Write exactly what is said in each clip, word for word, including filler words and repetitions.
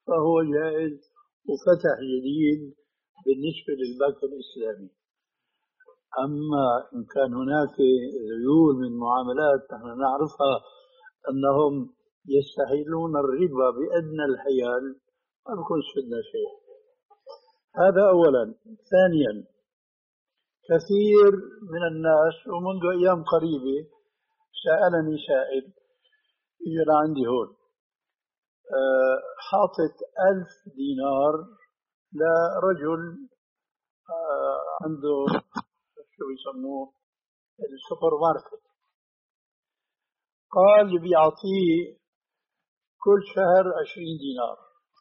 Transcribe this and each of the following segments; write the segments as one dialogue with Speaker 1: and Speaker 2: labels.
Speaker 1: فهو جائز وفتح جديد بالنسبة للبنك الإسلامي. أما إن كان هناك ذيول من معاملات نحن نعرفها أنهم يستحيلون الربا بأدنى الحيال، ما بكون فينا شيء. هذا أولا. ثانيا، كثير من الناس ومنذ أيام قريبة سألني سائل يجي لعندي هون أه حاطط ألف دينار لرجل أه عنده شو يسموه السوبر ماركت، قال بيعطيه كل شهر عشرين دينار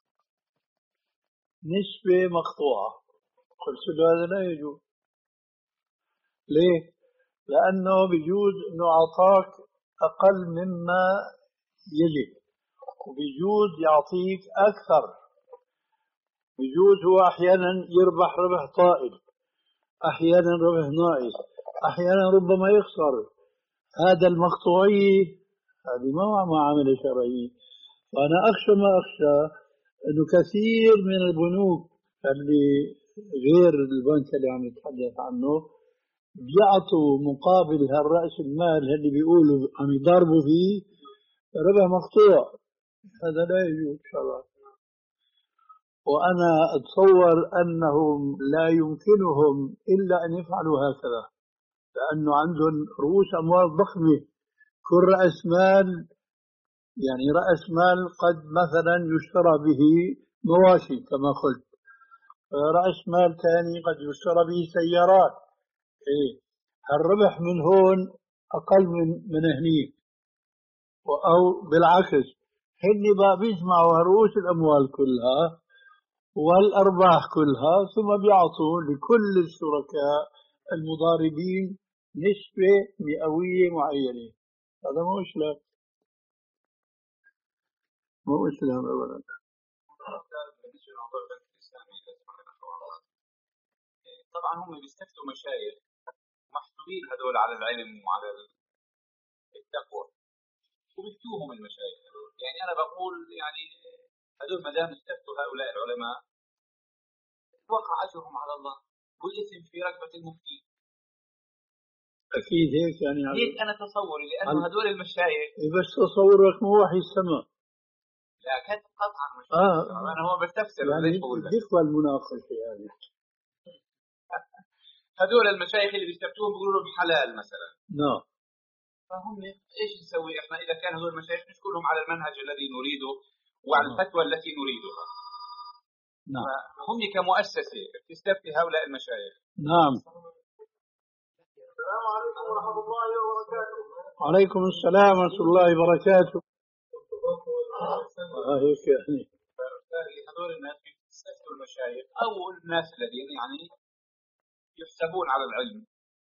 Speaker 1: نسبة مقطوعة. قلت له هذا لا يجوز. ليه؟ لأنه بيجوز أنه أعطاك أقل مما يجب، وبيجوز يعطيك أكثر، بيجوز هو أحيانا يربح ربح طائل، أحيانا ربح ناقص، أحيانا ربما يخسر. هذا المقطوعية هذه ما هو معاملة شرعية. فأنا أخشى ما أخشى أنه كثير من البنوك اللي غير البنك اللي عم نتحدث عنه بيعطوا مقابل هالرأس المال اللي بيقولوا عم يضربوا فيه ربح مقطوع. هذا لا يجوز شرعا. وأنا أتصور أنهم لا يمكنهم إلا أن يفعلوا هكذا، لأنه عندهم رؤوس أموال ضخمة. كل رأس مال يعني رأس مال قد مثلا يشترى به مواشي كما قلت، رأس مال ثاني قد يشترى به سيارات. إيه، الربح من هون أقل من من هنيك، أو بالعكس هن بقى بيجمعوا رؤوس الأموال كلها والأرباح كلها ثم بيعطوا لكل الشركاء المضاربين نسبة مئوية معينة. هذا مو إسلام، مو إسلام أولا.
Speaker 2: طبعا هم بيستفتوا مشايخ محسوبين هذول على العلم وعلى التقوى وبيفتوهم المشايخ. يعني أنا بقول يعني هذول ما دام استفتوا هؤلاء العلماء وقع أجرهم على الله والاسم في رقبة المفتي.
Speaker 1: أكيد هيك يعني
Speaker 2: هيك أنا تصوري، لأنه هذول المشايخ
Speaker 1: بس تصورك مو وحي السماء.
Speaker 2: لا كانت قطعا مش
Speaker 1: آه.
Speaker 2: أنا هو بستفسر
Speaker 1: يعني
Speaker 2: ليش بقول لك
Speaker 1: يقبل المناقشة يعني.
Speaker 2: هذول المشايخ اللي بيستفتوهم بيقولوا لهم حلال مثلا.
Speaker 1: نعم.
Speaker 2: فهم ايش نسوي احنا اذا كان هذول المشايخ نشكلهم على المنهج الذي نريده وعلى الفتوى التي نريدها.
Speaker 1: نعم.
Speaker 2: هم كمؤسسة تستفتي هؤلاء المشايخ.
Speaker 1: نعم.
Speaker 3: السلام عليكم ورحمة الله وبركاته.
Speaker 1: وعليكم السلام ورحمة الله وبركاته. آه هيك يعني.
Speaker 2: هذول الناس بيستفتوا المشايخ أو الناس الذين يعني يحسبون على العلم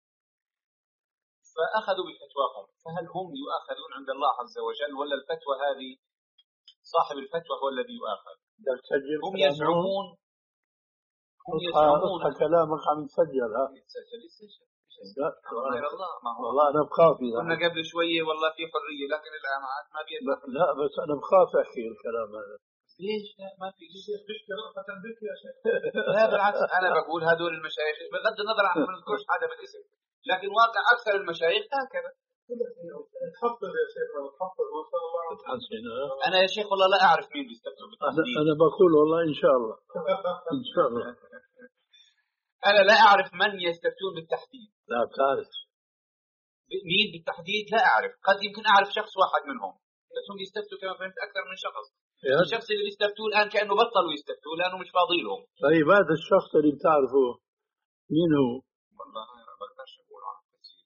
Speaker 2: فأخذوا بفتواهم، فهل هم يؤاخذون عند الله عز وجل ولا الفتوى هذه صاحب الفتوى هو الذي يؤاخذ؟ هم يزعمون هم يزعمون
Speaker 1: كلامك عم يسجل. ها
Speaker 2: يتسجل يتسجل
Speaker 1: لا
Speaker 2: غير الله. ما هو
Speaker 1: والله أنا بخاف إذا
Speaker 2: كنا قبل شوية والله في حرية لكن الآن ما بيقدر.
Speaker 1: لا بس أنا بخاف أحكي الكلام هذا.
Speaker 2: ليش؟ لا ما في شيء بيحكي رأفة بك يا شيخ. لا بالعكس أنا بقول هذول المشايخ بغض النظر عن ما نذكرش هذا بالاسم، لكن واقع أكثر المشايخ هكذا.
Speaker 3: تحفظ يا شيخ تحفظ ما شاء الله.
Speaker 2: أنا يا شيخ والله لا أعرف مين بيستفتوا بالتحديد.
Speaker 1: أنا بقول والله إن شاء الله إن شاء الله.
Speaker 2: أنا لا أعرف من يستفتون بالتحديد.
Speaker 1: لا تعرف
Speaker 2: مين بالتحديد لا أعرف، قد يمكن أعرف شخص واحد منهم بس هم يستفتوا كما فهمت أكثر من شخص. الشخص اللي بيستفتوه الآن كأنه بطلوا يستفتوه لأنه مش فاضي لهم.
Speaker 1: طيب هذا الشخص اللي بتعرفه مين هو؟
Speaker 2: والله أنا بقدرش أقول عنه كثير.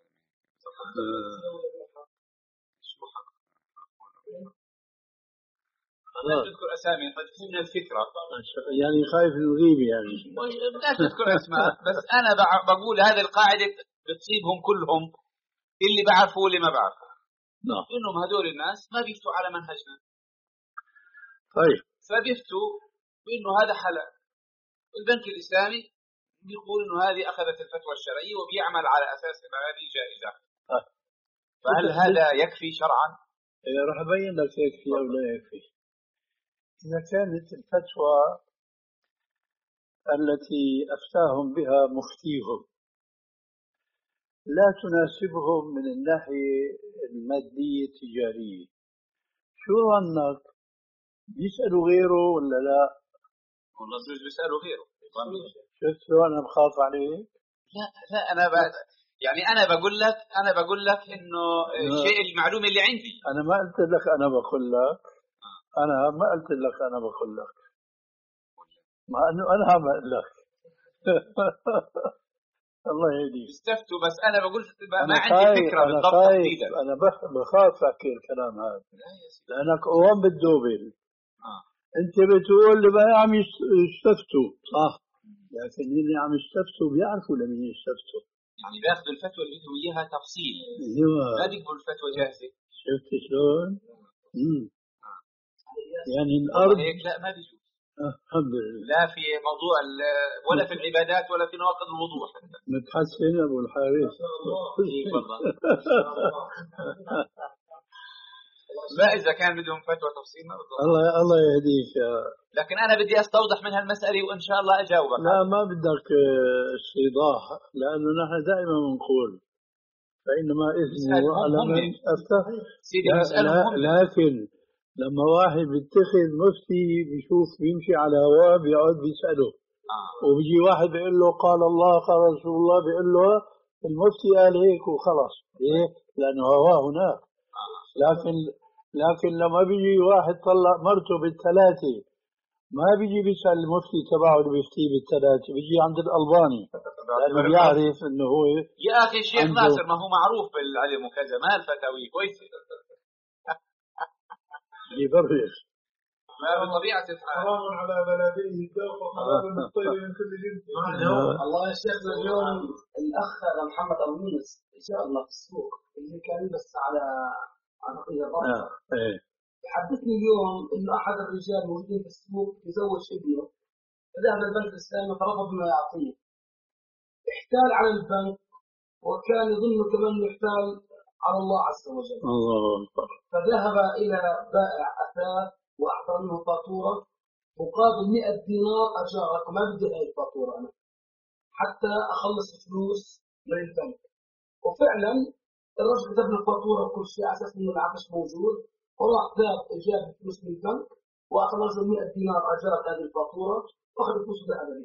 Speaker 2: لا تذكر أسامي قد تكون الفكرة
Speaker 1: يعني خايف نغيب يعني.
Speaker 2: لا تذكر أسماء بس أنا بقول هذه القاعدة بتصيبهم كلهم اللي بعرفوا واللي ما بعرفوا.
Speaker 1: نعم.
Speaker 2: إنهم هذول الناس ما بيفتوا على منهجنا.
Speaker 1: طيب.
Speaker 2: فبيفتوا بإنه هذا حلال. البنك الإسلامي بيقول إنه هذه أخذت الفتوى الشرعية وبيعمل على أساس إن هذه جائزة.
Speaker 1: طيب.
Speaker 2: فهل هذا يكفي شرعا؟
Speaker 1: راح أبين لك يكفي أو لا يكفي. إذا كانت الفتوى التي أفتاهم بها مفتيهم لا تناسبهم من الناحية المادية التجارية، شو ظنك؟ بيسألوا غيره ولا لا؟
Speaker 2: والله بجوز بيسألوا غيره.
Speaker 1: شفت شو أنا بخاف عليك؟
Speaker 2: لا لا أنا بعد يعني أنا بقول لك أنا بقول لك إنه شيء المعلومة اللي عندي.
Speaker 1: أنا ما قلت لك أنا بقول لك، أنا ما قلت لك أنا بقول لك، مع إنه أنا عم أقول لك. الله يهديك.
Speaker 2: استفتوا بس أنا بقول ما
Speaker 1: أنا
Speaker 2: عندي
Speaker 1: خايف
Speaker 2: فكرة
Speaker 1: أنا
Speaker 2: بالضبط
Speaker 1: خايف
Speaker 2: تحديدا.
Speaker 1: أنا بخاف أحكي الكلام هذا لأنك قوام بالدوبل.
Speaker 2: آه.
Speaker 1: أنت بتقول اللي ما عم يستفتوا صح، لكن اللي عم يستفتوا بيعرفوا لمين يستفتوا،
Speaker 2: يعني بياخذوا الفتوى اللي بدهم إياها تفصيل.
Speaker 1: أيوة.
Speaker 2: ما بيقبلوا الفتوى جاهزة.
Speaker 1: شفت شلون؟ امم يعني الأرض
Speaker 2: هيك لا ما بيجوز.
Speaker 1: آه. الحمد لله.
Speaker 2: لا في موضوع ولا في العبادات ولا في نواقض الوضوء حتى.
Speaker 1: متحسن أبو الحارث.
Speaker 2: لا إذا كان بدهم فتوى تفصيل ما بالضبط.
Speaker 1: الله الله يهديك.
Speaker 2: لكن أنا بدي أستوضح من هالمسألة وإن شاء الله أجاوبك.
Speaker 1: لا ما بدك استيضاح، لأنه نحن دائما بنقول فإنما إثمه على من أفتى.
Speaker 2: سيدي اسألهم.
Speaker 1: لكن لما واحد بيتخذ مفتي بيشوف بيمشي على هواه بيقعد بيسأله
Speaker 2: آه.
Speaker 1: وبيجي واحد بيقول له قال الله قال رسول الله، بيقول له المفتي قال هيك وخلاص. ليه؟ لأنه هواه هناك. لكن لكن لما بيجي واحد طلق مرته بالثلاثة ما بيجي بيسأل المفتي تبعه اللي بيفتيه بالثلاثة، بيجي عند الألباني لأنه بيعرف إنه هو.
Speaker 2: يا أخي الشيخ ناصر ما هو معروف بالعلم وكذا، ما الفتاوي كويسة.
Speaker 1: يبرر
Speaker 2: ما بطبيعة الحال.
Speaker 3: حرام على بلديه الذوق وحلال الطير من كل جنس.
Speaker 4: الله يا شيخ اليوم الأخ محمد أبو يونس جاءنا في السوق اللي كان بس على على قضية الرابطة. حدثني اليوم إنه أحد الرجال موجودين في السوق يزوج ابنه، فذهب البنك الإسلامي فرفض ما يعطيه، احتال على البنك وكان يظن كمان يحتال على الله عز وجل.
Speaker 1: الله أكبر.
Speaker 4: فذهب إلى بائع أثاث وأعطى منه فاتورة مقابل مئة دينار أجارك، ما بدي هاي الفاتورة أنا حتى أخلص فلوس من البنك. وفعلا الرجل كتب له الفاتورة وكل شيء على أساس إنه العفش موجود، وراح ذهب جاب فلوس من البنك وأخلص له مئة دينار أجارك هذه الفاتورة وأخذ فلوس ذهب لي.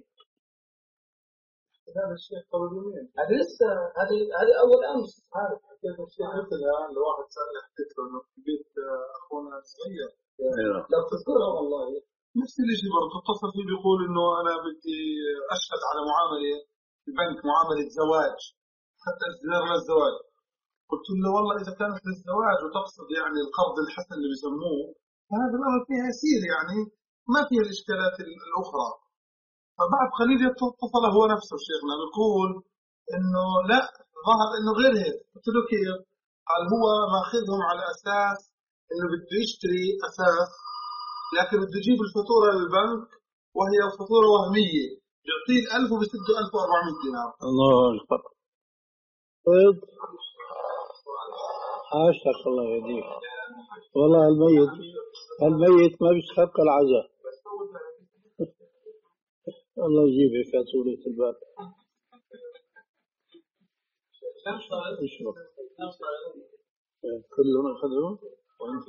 Speaker 3: هذا الشيء قبل يومين.
Speaker 4: هذا لسه هذا هذا أول أمس.
Speaker 3: هذا كيف الشيء مثلها الواحد سأل حكيت له إنه في بيت أخونا الصغير.
Speaker 4: لو تذكرها والله.
Speaker 3: نفس الشيء برضه اتصل فيه بيقول إنه أنا بدي أشهد على معاملة البنك، معاملة زواج حتى إصدار للزواج. قلت له والله إذا كانت للزواج وتقصد يعني القرض الحسن اللي بيسموه فهذا الأمر فيها يسير، يعني ما فيها الإشكالات الأخرى. فبعد قليل اتصل هو نفسه شيخنا بيقول إنه لا ظهر إنه غير هيك. قلت له كيف؟ قال هو ماخذهم على أساس إنه بده يشتري أساس لكن بده يجيب الفاتورة للبنك وهي فاتورة وهمية، يعطيه ألف وبسده ألف وأربعمائة دينار.
Speaker 1: الله أكبر. طيب عاشك الله يهديك. والله الميت الميت ما بيستحق العزاء. الله يجيبك يا طولة البال. اشرب كلهم أخذوا وأنت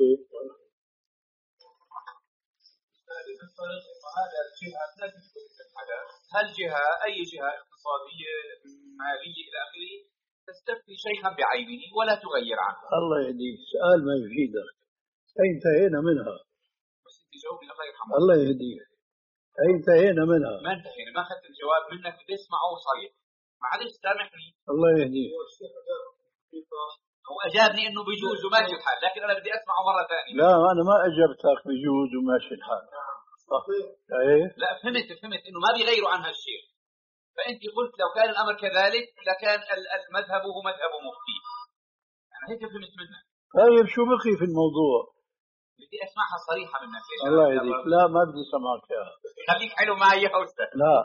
Speaker 2: هل جهة أي جهة اقتصادية مالية إلى آخره تستفتي شيئا بعينه ولا تغير عنه؟
Speaker 1: الله يهديك. سؤال ما يفيدك، انتهينا منها.
Speaker 2: بس انت جاوبني الله يرحمه.
Speaker 1: الله يهديك. انتهينا منها.
Speaker 2: ما انتهينا، ما أخذت الجواب منك، بدي أسمعه صريح. معلش سامحني.
Speaker 1: الله يهديك.
Speaker 2: هو أجابني إنه بيجوز وماشي الحال، لكن أنا بدي أسمعه مرة ثانية.
Speaker 1: لا أنا ما أجبتك بيجوز وماشي الحال. صح. إيه؟
Speaker 2: لا فهمت فهمت إنه ما بيغيروا عن هالشيء. فأنت قلت لو كان الأمر كذلك لكان المذهب هو مذهب مفتي. أنا هيك فهمت منك.
Speaker 1: طيب شو بقي في الموضوع؟
Speaker 2: بدي أسمعها صريحة منك.
Speaker 1: الله يهديك. لا ما بدي سمعك ياها.
Speaker 2: خليك حلو معي يا أستاذ.
Speaker 1: لا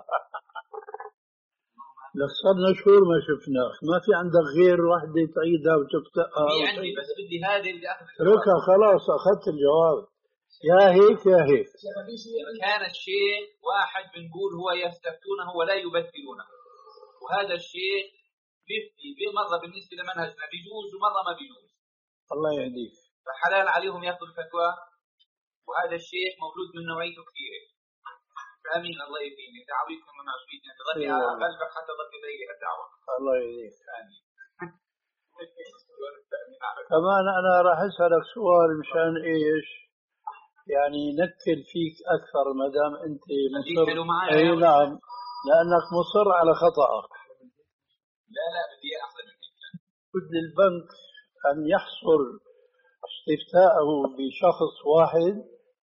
Speaker 1: لك صرنا شهور ما شفناك، ما في عندك غير وحدة تعيدها وتفتقها.
Speaker 2: في عندي بس بدي هذه اللي أخذ
Speaker 1: اتركها خلاص أخذت الجواب. يا هيك يا هيك.
Speaker 2: كان الشيخ واحد بنقول هو يستفتونه ولا يبدلونه، وهذا الشيخ بيفتي بمرة بالنسبة لمنهجنا بيجوز ومرة ما بيجوز.
Speaker 1: الله يهديك.
Speaker 2: فحلال عليهم ياخذوا الفتوى، وهذا الشيخ مولود من نوعيته كثيرة. فامين الله يهديني دعويكم من عشرين يعني ظني على قلبك حتى ظل بيلي الدعوة.
Speaker 1: الله يهديك.
Speaker 2: امين.
Speaker 1: كمان انا راح اسالك سؤال مشان ايش؟ يعني نكل فيك اكثر ما دام انت مصر. اي نعم، لانك مصر على خطأك.
Speaker 2: لا لا بدي احسن من هيك.
Speaker 1: بد البنك ان يحصر استفتاءه بشخص واحد.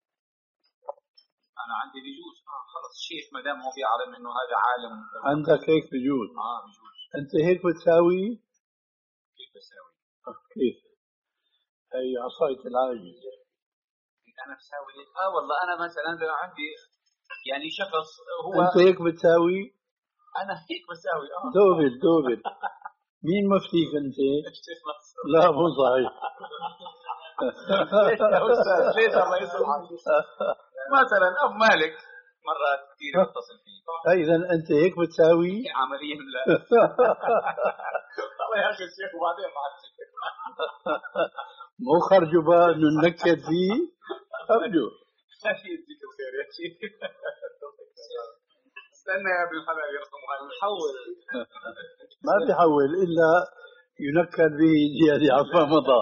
Speaker 2: انا عندي بيجوز اه خلص الشيخ ما دام هو بيعلم انه هذا عالم.
Speaker 1: عندك هيك بيجوز.
Speaker 2: اه بيجوز.
Speaker 1: انت هيك بتساوي؟
Speaker 2: كيف بساوي؟
Speaker 1: آه كيف؟ هي عصاية العاجز.
Speaker 2: انا بساوي اه والله انا مثلا عندي يعني شخص هو.
Speaker 1: انت هيك بتساوي؟
Speaker 2: انا هيك بساوي اه.
Speaker 1: دوبل دوبل. مين مفتيك انت؟ لا مو صحيح.
Speaker 2: ليش يا استاذ؟ ليش الله يسمحك؟ مثلا ابو مالك مرات كثير بتصل فيه.
Speaker 1: اذا انت هيك بتساوي؟
Speaker 2: عمليا لا. الله يا اخي الشيخ وبعدين مع الشيخ.
Speaker 1: مو خرجوا بقى انه ننكد فيه؟ خرجوا.
Speaker 2: يديك الخير يا شيخ. استنى يا ابن الحلال يرحمها نحول.
Speaker 1: ما بيحول الا ينكد به زياده عفا مضى.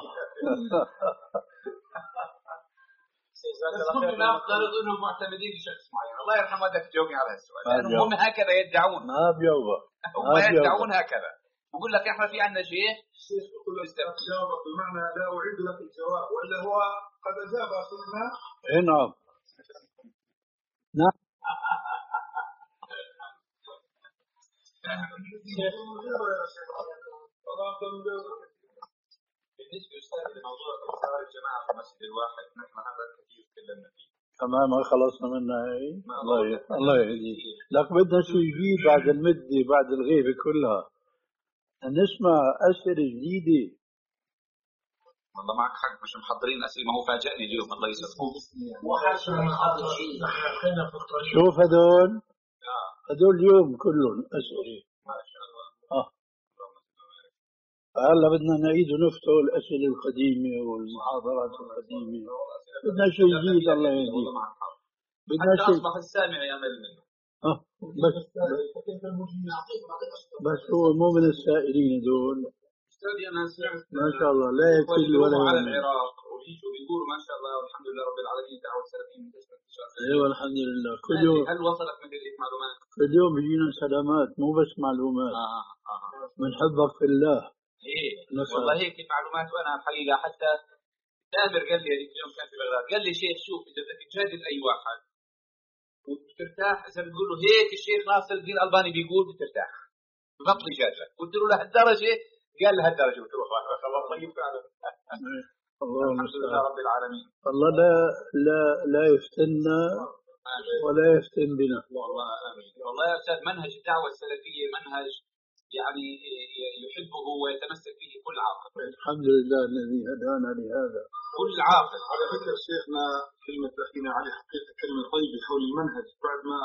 Speaker 2: كلنا نفترض انهم معتمدين بشخص معين. الله يرحم والدك تجاوبني على هالسؤال لانه هم هكذا يدعون.
Speaker 1: ما بيوبا
Speaker 2: هم يدعون هكذا. بقول لك احنا في عندنا شيخ
Speaker 3: الشيخ يقول لك جاوبك بمعنى لا اعيد لك الجواب ولا هو قد اجاب اخونا.
Speaker 1: اي نعم. نعم.
Speaker 2: بالنسبه استاذ لموضوع اصرار الجماعه في المسجد الواحد نحن هذا كثير تكلمنا فيه.
Speaker 1: تمام ما خلصنا منها هي. الله الله يهديك. لك بدنا شيء جديد بعد المده بعد الغيبه كلها. نسمع اسئله جديده.
Speaker 2: والله معك حق مش محضرين اسئله ما هو فاجئني اليوم الله يسلمك.
Speaker 1: شوف هذول هذول اليوم كلهم اسئله.
Speaker 2: ما شاء الله.
Speaker 1: اه هلا بدنا نعيد ونفتح الاسئله القديمه والمحاضرات القديمه. بدنا شيء جديد الله يهديك.
Speaker 2: بدنا شيء اصبح السامع يعمل منه.
Speaker 1: اه بس بس هو مو من السائلين دول.
Speaker 2: استاذ انا سمعت
Speaker 1: ما شاء الله لا يكل ولا
Speaker 2: على العراق ويجوا بيقولوا ما شاء الله والحمد لله رب العالمين دعوه السلفيين منتشره انتشار.
Speaker 1: ايوه الحمد لله كل يوم.
Speaker 2: هل وصلت مثل هيك معلومات؟
Speaker 1: كل يوم بيجينا سلامات مو بس معلومات.
Speaker 2: اه اه
Speaker 1: بنحبك في الله.
Speaker 2: ايه والله هيك معلومات. وانا الحقيقه حتى تامر قال لي هذيك اليوم كان في بغداد قال لي شيخ شوف اذا بدك تجادل اي واحد وبترتاح اذا بتقول له هيك الشيخ ناصر الدين الالباني بيقول بترتاح ببطل يجادلك. قلت له لهالدرجه؟ قال لهالدرجه. قلت له خلاص طيب فعلا. الحمد لله رب العالمين.
Speaker 1: الله لا لا لا يفتنا ولا يفتن بنا.
Speaker 2: والله امين. والله يا استاذ منهج الدعوه السلفيه منهج يعني يحبه ويتمسك به كل عاقل.
Speaker 1: الحمد لله الذي هدانا لهذا.
Speaker 2: كل عاقل.
Speaker 3: على فكره شيخنا كلمه اخينا علي حقيقه كلمه طيبه حول المنهج بعد ما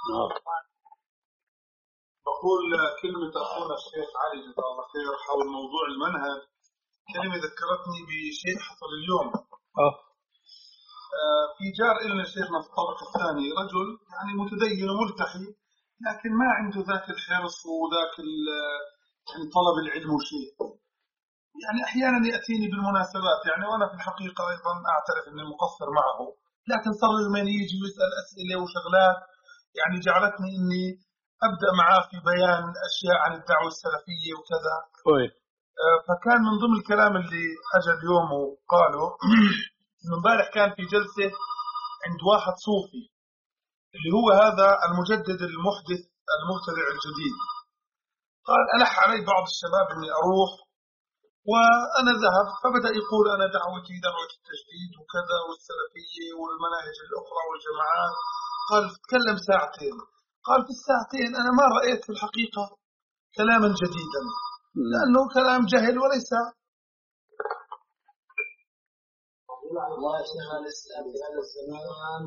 Speaker 3: بقول كلمه اخونا الشيخ علي جزاه الله خير حول موضوع المنهج. كلمه ذكرتني بشيء حصل اليوم.
Speaker 1: اه
Speaker 3: في جار إلنا شيخنا في الطبق الثاني رجل يعني متدين وملتحي لكن ما عنده ذاك الحرص وذاك يعني طلب العلم وشيء. يعني أحيانا يأتيني بالمناسبات يعني وأنا في الحقيقة أيضا أعترف أني مقصر معه لكن صار لما يجي ويسأل أسئلة وشغلات يعني جعلتني أني أبدأ معاه في بيان أشياء عن الدعوة السلفية وكذا.
Speaker 1: طيب.
Speaker 3: فكان من ضمن الكلام اللي أجى اليوم وقاله من امبارح كان في جلسة عند واحد صوفي اللي هو هذا المجدد المحدث المبتدع الجديد. قال ألح علي بعض الشباب أني أروح وأنا ذهبت فبدأ يقول أنا دعوتي دعوة التجديد وكذا والسلفية والمناهج الأخرى والجماعات. قال تكلم ساعتين. قال في الساعتين أنا ما رأيت في الحقيقة كلاما جديدا لأنه كلام جهل وليس
Speaker 4: والله يا شيخ الاسلام في هذا الزمان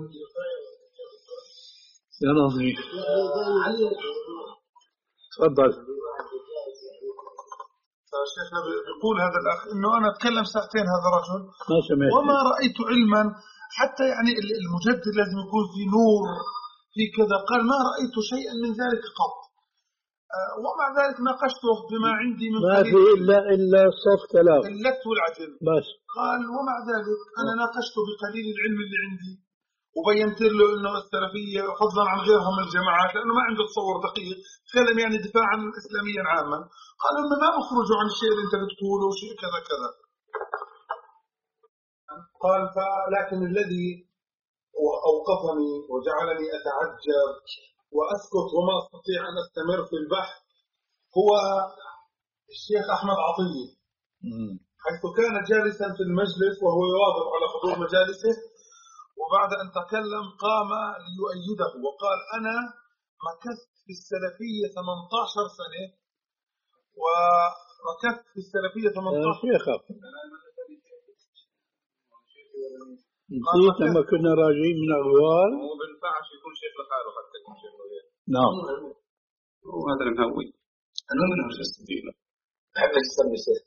Speaker 1: يا نظيف تفضل.
Speaker 3: شيخنا بيقول هذا الأخ إنه أنا أتكلم ساعتين هذا الرجل
Speaker 1: ما سمعت
Speaker 3: وما رأيت علما حتى يعني المجدد لازم يكون في نور في كذا. قال ما رأيت شيئا من ذلك قط. ومع ذلك ناقشته بما عندي من
Speaker 1: ما في إلا إلا صف كلام
Speaker 3: اللت والعجل
Speaker 1: بس.
Speaker 3: قال ومع ذلك أنا ناقشته بقليل العلم اللي عندي وبينت له إنه السلفية فضلا عن غيرها من الجماعات لأنه ما عنده تصور دقيق تكلم يعني دفاعا إسلاميا عاما. قال إنه ما بخرجوا عن الشيء اللي أنت بتقوله وشيء كذا كذا. قال فلكن الذي أوقفني وجعلني أتعجب وأسكت وما أستطيع أن أستمر في البحث هو الشيخ أحمد عطية، حيث كان جالسا في المجلس وهو يواظب على حضور مجالسه، وبعد أن تكلم قام ليؤيده وقال أنا مكثت في السلفية ثمانية عشر سنة ومكثت في السلفية ثمانية عشر
Speaker 1: شيخة نسيت لما كنا راجعين من أغوال.
Speaker 2: هو بينفعش يكون شيخ لحاله حتى يكون شيخ لغيره.
Speaker 1: نعم
Speaker 2: وهذا المهوي أنا من هو السبيل
Speaker 3: أحب أسمي شيخ.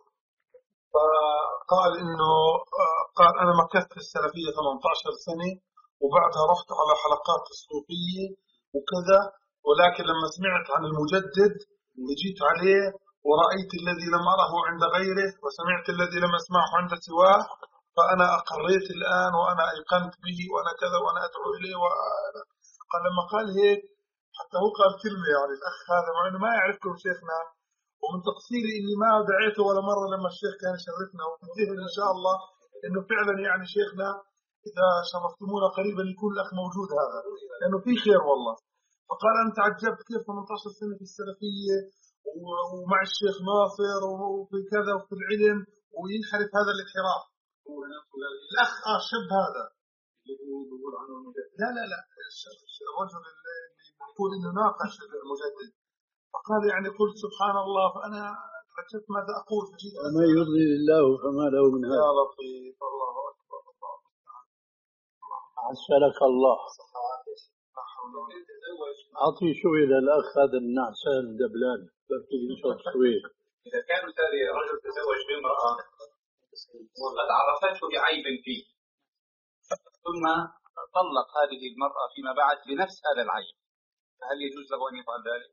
Speaker 3: فقال إنه قال أنا مكثت في السلفية ثمانية عشر سنة وبعدها رحت على حلقات الصوفية وكذا، ولكن لما سمعت عن المجدد جيت عليه ورأيت الذي لم أره عند غيره وسمعت الذي لم أسمعه عند سواه، فأنا أقريت الآن وأنا أيقنت به وأنا كذا وأنا أدعو إليه. وأنا قال لما قال هيك حتى هو قال كلمة يعني الأخ هذا مع إنه ما يعرفكم شيخنا ومن تقصيري إني ما دعيته ولا مرة لما الشيخ كان يشرفنا، وفيه إن شاء الله إنه فعلا يعني شيخنا إذا شرفتمونا قريبا يكون الأخ موجود هذا لأنه في خير والله. فقال أنا تعجبت كيف ثمانية عشر سنة في السلفية ومع الشيخ ناصر وفي كذا وفي العلم وينحرف هذا الانحراف. الأخ آه شاب هذا لا لا لا الرجل اللي يقول إنه ناقش المجدد. فقال يعني قلت سبحان الله فأنا تعجبت ماذا أقول فجيت
Speaker 1: وما يضلل الله فما له من هذا.
Speaker 3: يا لطيف الله أكبر الله
Speaker 1: عسلك الله. أعطي شوي للأخ هذا النعسان الدبلان بركي صوت شوي.
Speaker 2: إذا كان مثال رجل تزوج بامرأة وقد عرفته بعيب فيه ثم طلق هذه المرأة فيما بعد بنفس هذا العيب، هل يجوز له أن يفعل ذلك؟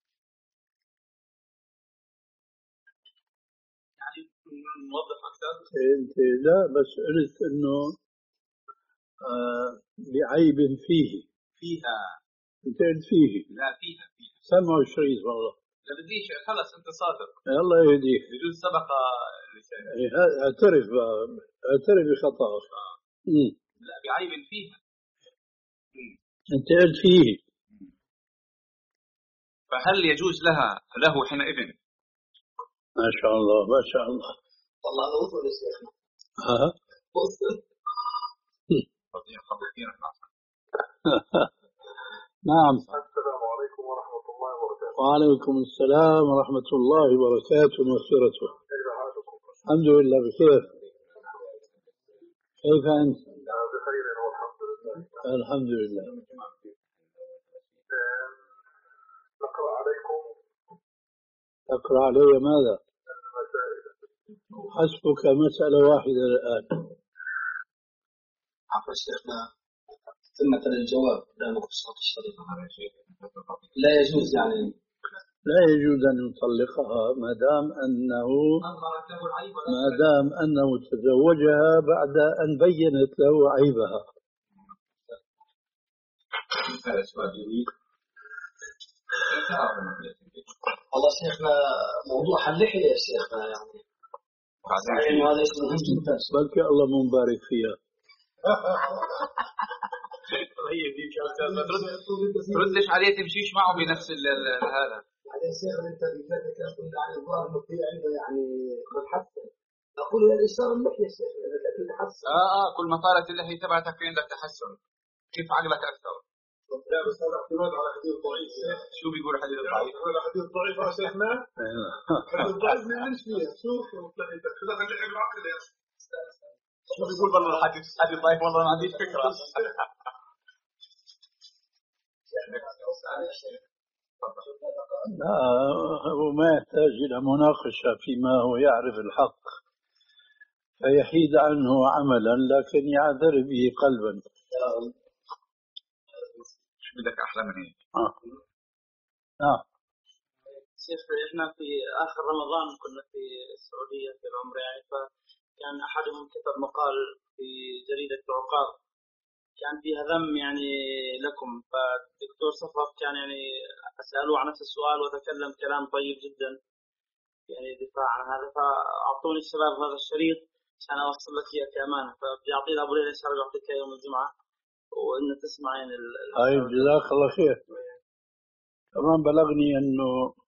Speaker 2: يعني نوضح أكثر.
Speaker 1: أنت لا بس قلت إنه آه بعيب فيه
Speaker 2: فيها
Speaker 1: أنت قلت فيه
Speaker 2: لا فيها فيها
Speaker 1: سمعوا الشريط والله
Speaker 2: لا بديش خلص أنت صادق
Speaker 1: الله يهديك
Speaker 2: بجوز سبق لسانك
Speaker 1: اعترف اعترف بخطأك.
Speaker 2: آه. لا بعيب فيها
Speaker 1: أنت قلت فيه
Speaker 2: فهل يجوز لها له حينئذ؟
Speaker 1: ما شاء الله ما شاء الله
Speaker 4: والله أنا وصل يا شيخنا
Speaker 1: ها
Speaker 4: وصل
Speaker 1: نعم.
Speaker 3: السلام عليكم ورحمة الله وبركاته.
Speaker 1: وعليكم السلام ورحمة الله وبركاته ومغفرته. الحمد لله بخير. كيف أنت؟
Speaker 3: بخير والحمد لله.
Speaker 1: الحمد لله.
Speaker 3: نقرأ عليكم.
Speaker 1: أقرأ علي ماذا؟ حسبك مسألة واحدة الآن.
Speaker 4: عفوا شيخنا ثمة الجواب لا مقصود الشريف لا يجوز يعني
Speaker 1: لا يجوز أن يطلقها ما دام أنه ما دام أنه تزوجها بعد أن بينت له عيبها.
Speaker 4: والله شيخنا موضوع اللحية يا شيخنا يعني يعني هذا شيء مهم جدا.
Speaker 1: بلكي الله مبارك فيها.
Speaker 2: ردش عليه تمشيش معه بنفس هذا.
Speaker 4: بعدين شيخ انت بذاتك تقول عن الظاهر انه في عنده يعني متحسن. اقول هذا الاشاره اللحيه يا شيخ اذا كانت تتحسن.
Speaker 2: اه اه كل ما طالت اللحيه تبعتك في عندك تحسن. كيف عقلك اكثر؟
Speaker 3: لا بس هذا اعتماد على حديث ضعيف.
Speaker 2: شو بيقول حديث ضعيف؟
Speaker 3: هذا حديث ضعيف يا شيخنا. حديث ضعيف ما يعملش فيها. شوف لحيتك كذا اللحيه بالعقل يا اخي.
Speaker 2: شو بيقول والله الحديث حديث ضعيف والله ما عنديش فكرة.
Speaker 1: لا هو ما يحتاج إلى مناقشة فيما هو يعرف الحق فيحيد عنه عملا لكن يعذر به قلبا.
Speaker 2: شو بدك أحلى من هيك؟
Speaker 1: آه. آه.
Speaker 5: شيخ احنا في اخر رمضان كنا في السعوديه في العمره يعني، فكان احدهم كتب مقال في جريده العقاب كان فيها ذم يعني لكم، فالدكتور صفوت كان يعني اسالوه عن نفس السؤال وتكلم كلام طيب جدا يعني دفاع عن هذا، فاعطوني الشباب هذا الشريط عشان اوصل لك اياه كامانه، فبيعطيه ابو ليلى شرب يعطيك يوم الجمعه وان تسمع يعني.
Speaker 1: طيب جزاك الله خير. كمان بلغني انه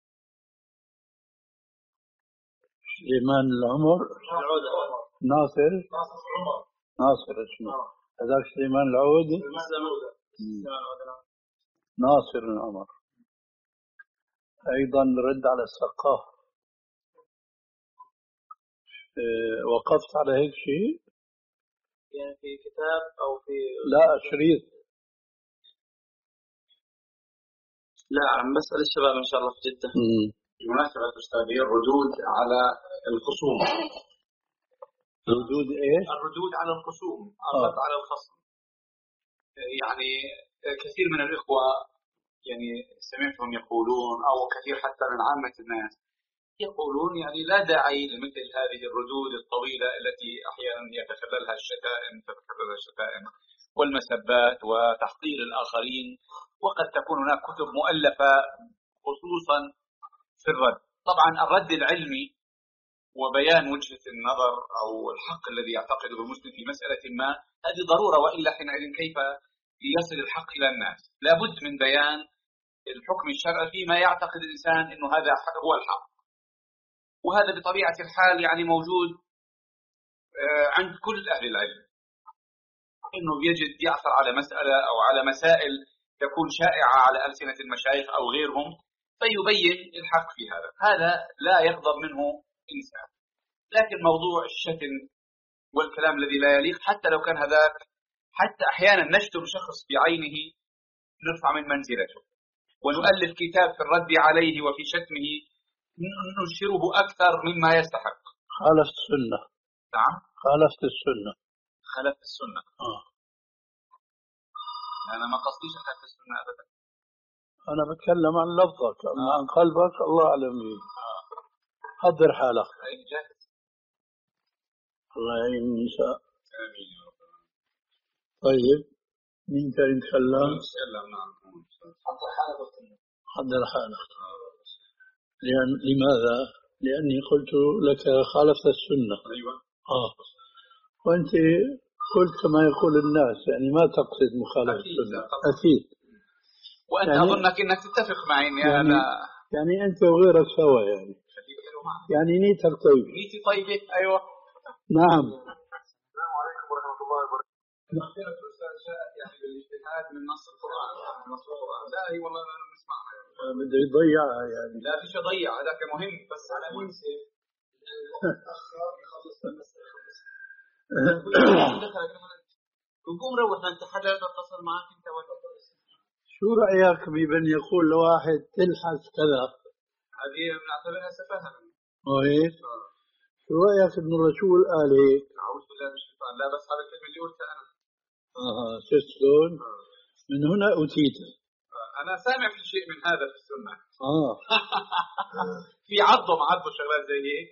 Speaker 1: سليمان العمر ناصر ناصر اسمه هذاك سليمان العودة ناصر العمر أيضا رد على السقاف. اه وقفت على هيك شيء
Speaker 5: يعني في كتاب أو في
Speaker 1: لا شريط؟
Speaker 5: لا عم بسأل الشباب إن شاء الله في جدة.
Speaker 2: بمناسبة أستاذي الردود على الخصوم.
Speaker 1: ردود إيش؟
Speaker 2: الردود على الخصوم، الرد على الخصم. يعني كثير من الإخوة يعني سمعتهم يقولون أو كثير حتى من عامة الناس يقولون يعني لا داعي لمثل هذه الردود الطويلة التي أحيانا يتخللها الشتائم تتخللها الشتائم والمسبات وتحقير الآخرين، وقد تكون هناك كتب مؤلفة خصوصا في الرد. طبعا الرد العلمي وبيان وجهة النظر أو الحق الذي يعتقده المسلم في مسألة ما هذه ضرورة، وإلا حينئذ كيف يصل الحق إلى الناس؟ لابد من بيان الحكم الشرعي فيما يعتقد الإنسان أنه هذا هو الحق، وهذا بطبيعة الحال يعني موجود عند كل أهل العلم، أنه يجد يعثر على مسألة أو على مسائل تكون شائعة على ألسنة المشايخ أو غيرهم فيبين الحق في هذا. هذا لا يغضب منه إنسان، لكن موضوع الشتم والكلام الذي لا يليق حتى لو كان هذاك، حتى أحيانا نشتم شخص بعينه نرفع من منزلته ونؤلف كتاب في الرد عليه وفي شتمه ننشره أكثر مما يستحق.
Speaker 1: خالفت السنة.
Speaker 2: نعم
Speaker 1: خالفت السنة.
Speaker 2: خالفت السنة.
Speaker 1: آه.
Speaker 2: أنا ما قصديش خالفت السنة أبدا،
Speaker 1: أنا بتكلم عن لفظك أما عن قلبك الله أعلم به. حضر حالك.
Speaker 2: جاهز.
Speaker 1: الله يعين النساء.
Speaker 2: آمين يا رب.
Speaker 1: طيب مين كان يتكلم؟
Speaker 2: يتكلم. نعم.
Speaker 5: حضر حالك.
Speaker 1: حضر حالك. لأن لماذا؟ لأني قلت لك خالفت السنة.
Speaker 2: أيوة.
Speaker 1: آه. وأنت قلت كما يقول الناس يعني ما تقصد مخالفة السنة. أكيد.
Speaker 2: وأنت يعني أظنك أنك تتفق معي إني
Speaker 1: يعني
Speaker 2: أنا
Speaker 1: يعني أنت وغيرك سوا يعني. يعني نيتك طيبة.
Speaker 2: نيتي طيبة. أيوة.
Speaker 1: نعم.
Speaker 3: السلام عليكم ورحمة الله وبركاته.
Speaker 2: مغفرة الأستاذ جاءت يعني بالاجتهاد من نص القرآن. نص القرآن. لا هي والله أنا نسمعها.
Speaker 1: بده يضيعها يعني.
Speaker 2: لا فيش أضيع، هذاك مهم بس على مين سيف.
Speaker 5: يخلص المسألة. نقوم روح أنت حدا اتصل معك أنت ولا
Speaker 1: شو رأيك بمن يقول لواحد تلحس كذا؟
Speaker 2: هذه بنعتبرها سفاهة.
Speaker 1: وهيك؟ شو رأيك إنه الرسول قال هيك؟
Speaker 2: أعوذ بالله من الشيطان. لا بس هذا الكلمة اللي قلتها أنا.
Speaker 1: آه شلون؟ من هنا أوتيت.
Speaker 2: أنا سامع في شيء من هذا في السنة.
Speaker 1: آه.
Speaker 2: في عضه عضه شغلات زي هيك.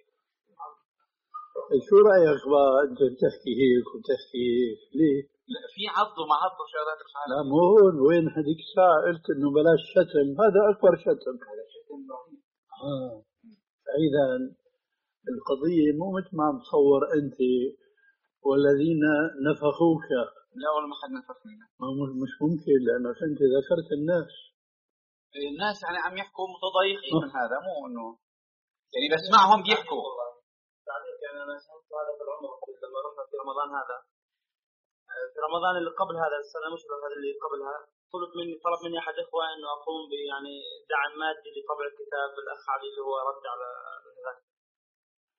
Speaker 1: شو رأيك بقى أنت بتحكي هيك وتحكي هيك ليه؟
Speaker 2: لا في عضه مع عضه شغلات مش عارف.
Speaker 1: لا مو هون وين هذيك الساعة قلت إنه بلاش شتم، هذا أكبر شتم. آه. فإذا القضية مو مثل ما عم تصور أنت والذين نفخوك.
Speaker 2: لا والله ما حد نفخني.
Speaker 1: مش ممكن لأنك أنت ذكرت الناس.
Speaker 2: الناس يعني عم يحكوا متضايقين من هذا، مو إنه يعني بسمعهم بيحكوا.
Speaker 5: يعني أنا شفت هذا في العمر لما رحنا في رمضان هذا، في رمضان اللي قبل هذا السنة مش هذا اللي قبلها، طلب مني طلب مني أحد إخوة إنه أقوم بيعني دعم مادي لطبع الكتاب الأخ علي اللي هو رد على هذا.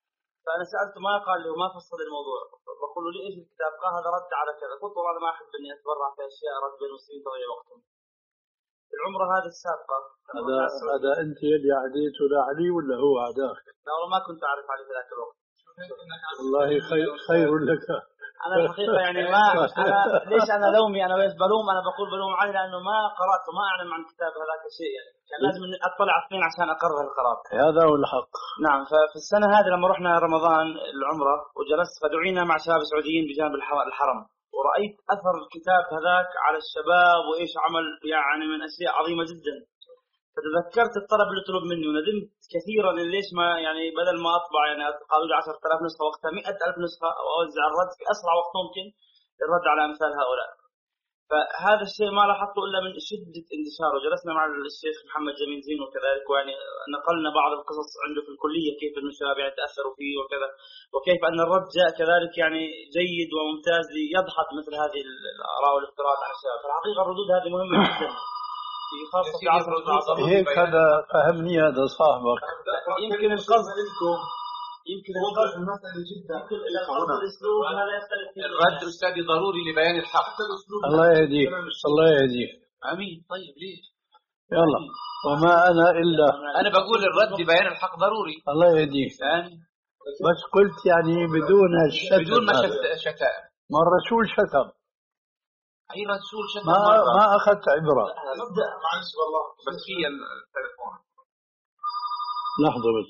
Speaker 5: فأنا سألته ما قال لي وما فصل الموضوع. بقول له لي إيش الكتاب؟ قال هذا رد على كذا. قلت والله أنا ما أحب إني أتبرع في أشياء رد بالمسلمين تضيع وقتهم. العمرة هذه السابقة
Speaker 1: هذا هذا أنت اللي عديته لعلي ولا هو عداك؟
Speaker 5: لا والله ما كنت أعرف علي في ذاك الوقت.
Speaker 1: والله خير, خير لك.
Speaker 5: أنا الحقيقة يعني ما أنا ليش أنا لومي أنا بس بلوم أنا بقول بلوم علي لأنه ما قرأت وما أعلم عن كتاب هذاك الشيء يعني كان لازم أطلع على اثنين عشان أقرر القرار.
Speaker 1: هذا هو الحق.
Speaker 5: نعم. ففي السنة هذه لما رحنا رمضان العمرة وجلست فدعينا مع شباب سعوديين بجانب الحرم ورأيت أثر الكتاب هذاك على الشباب وإيش عمل يعني من أشياء عظيمة جدا. فتذكرت الطلب اللي طلب مني وندمت كثيرا إن ليش ما يعني بدل ما أطبع يعني قالوا لي عشرة آلاف نسخة وقتها مئة ألف نسخة وأوزع الرد في أسرع وقت ممكن للرد على أمثال هؤلاء. فهذا الشيء ما لاحظته إلا من شدة انتشاره. جلسنا مع الشيخ محمد جميل زين وكذلك ويعني نقلنا بعض القصص عنده في الكلية كيف الشباب يعني تأثروا فيه وكذا وكيف أن الرد جاء كذلك يعني جيد وممتاز ليضحك مثل هذه الآراء والافتراءات على الشباب. فالحقيقة الردود هذه مهمة جدا في خاصة في عصر العصر.
Speaker 1: هيك هذا فهمني هذا صاحبك.
Speaker 5: يمكن القصد يمكن
Speaker 3: وضح المسألة جدا.
Speaker 5: الأسلوب هذا يختلف.
Speaker 2: الرد أستاذي ضروري لبيان الحق.
Speaker 1: الله يهديك الله يهديك.
Speaker 2: أمين. طيب ليش؟
Speaker 1: يلا وما أنا إلا
Speaker 2: أنا بقول الرد لبيان الحق ضروري.
Speaker 1: الله يهديك.
Speaker 2: ثاني
Speaker 1: بس قلت يعني بدون الشتم
Speaker 2: بدون ما شتائم.
Speaker 1: ما الرسول شتم.
Speaker 2: أي رسول شتم
Speaker 1: ما
Speaker 2: مرة.
Speaker 1: ما أخذت عبرة.
Speaker 3: نبدأ معلش والله
Speaker 2: بس في التليفون.
Speaker 1: لحظة بس.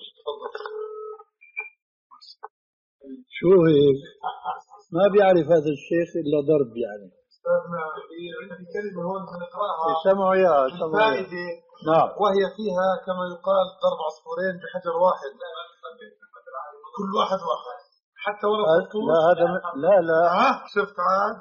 Speaker 1: شو هيك؟ ما بيعرف هذا الشيخ إلا ضرب يعني.
Speaker 3: أستاذنا في كلمة هون سنقرأها.
Speaker 1: سمعوا يا سمعوا.
Speaker 3: فائدة.
Speaker 1: نعم.
Speaker 3: وهي فيها كما يقال ضرب عصفورين بحجر واحد. كل واحد واحد. حتى ولو خطوط.
Speaker 1: لا هذا لا لا.
Speaker 3: ها شفت عاد.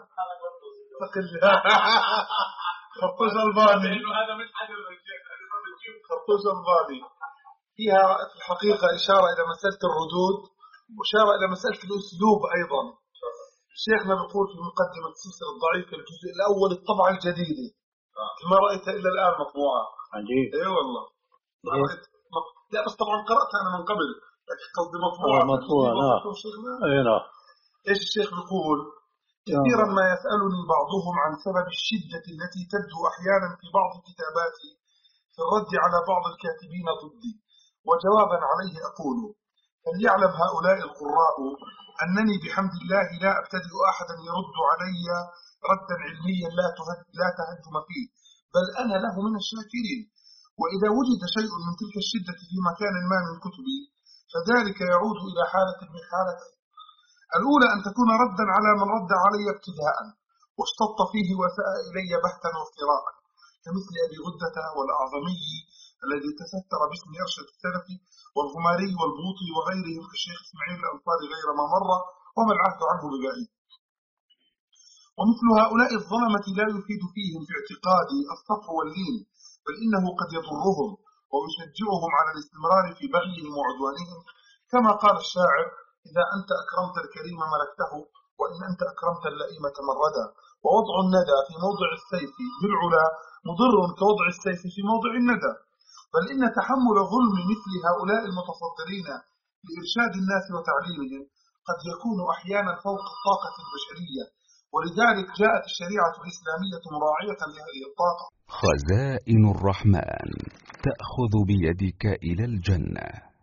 Speaker 3: خطوش ألباني.
Speaker 2: هذا مش حجر
Speaker 3: خطوش ألباني. فيها في الحقيقة إشارة إلى مسألة الردود وإشارة إلى مسألة الأسلوب أيضا. شيخنا بيقول في مقدمة السلسلة الضعيفة الجزء الأول الطبعة الجديدة ما رأيتها إلا الآن مطبوعة.
Speaker 1: عجيب.
Speaker 3: إيه والله. ما رأيت مط... لا بس طبعا قرأتها أنا من قبل لكن قصدي مطبوعة.
Speaker 1: آه مطبوعة نعم. إيه نعم.
Speaker 3: إيش الشيخ بيقول؟ كثيرا ما يسألني بعضهم عن سبب الشدة التي تبدو أحيانا في بعض كتاباتي في الرد على بعض الكاتبين ضدي وجوابا عليه أقول فليعلم هؤلاء القراء أنني بحمد الله لا أبتدئ أحدا يرد علي ردا علميا لا لا تهجم فيه بل أنا له من الشاكرين. وإذا وجد شيء من تلك الشدة في مكان ما من كتبي فذلك يعود إلى حالة من حالتين. الأولى أن تكون ردا على من رد علي ابتداء واشتط فيه وساء إلي بهتا وافتراء كمثل أبي غدة والأعظمي الذي تستر باسم أرشد السلفي والغماري والبوطي وغيرهم كالشيخ إسماعيل الأنصاري غير ما مر وما العهد عنه ببعيد. ومثل هؤلاء الظلمة لا يفيد فيهم في اعتقادي الصفح واللين بل إنه قد يضرهم ويشجعهم على الاستمرار في بغيهم وعدوانهم كما قال الشاعر إذا أنت أكرمت الكريم ملكته وإن أنت أكرمت اللئيم تمردا. ووضع الندى في موضع السيف بالعلا مضر كوضع السيف في موضع الندى. بل إن تحمل ظلم مثل هؤلاء المتصدرين لإرشاد الناس وتعليمهم قد يكون أحيانا فوق الطاقة البشرية ولذلك جاءت الشريعة الإسلامية مراعية لهذه الطاقة.
Speaker 6: خزائن الرحمن تأخذ بيدك إلى الجنة.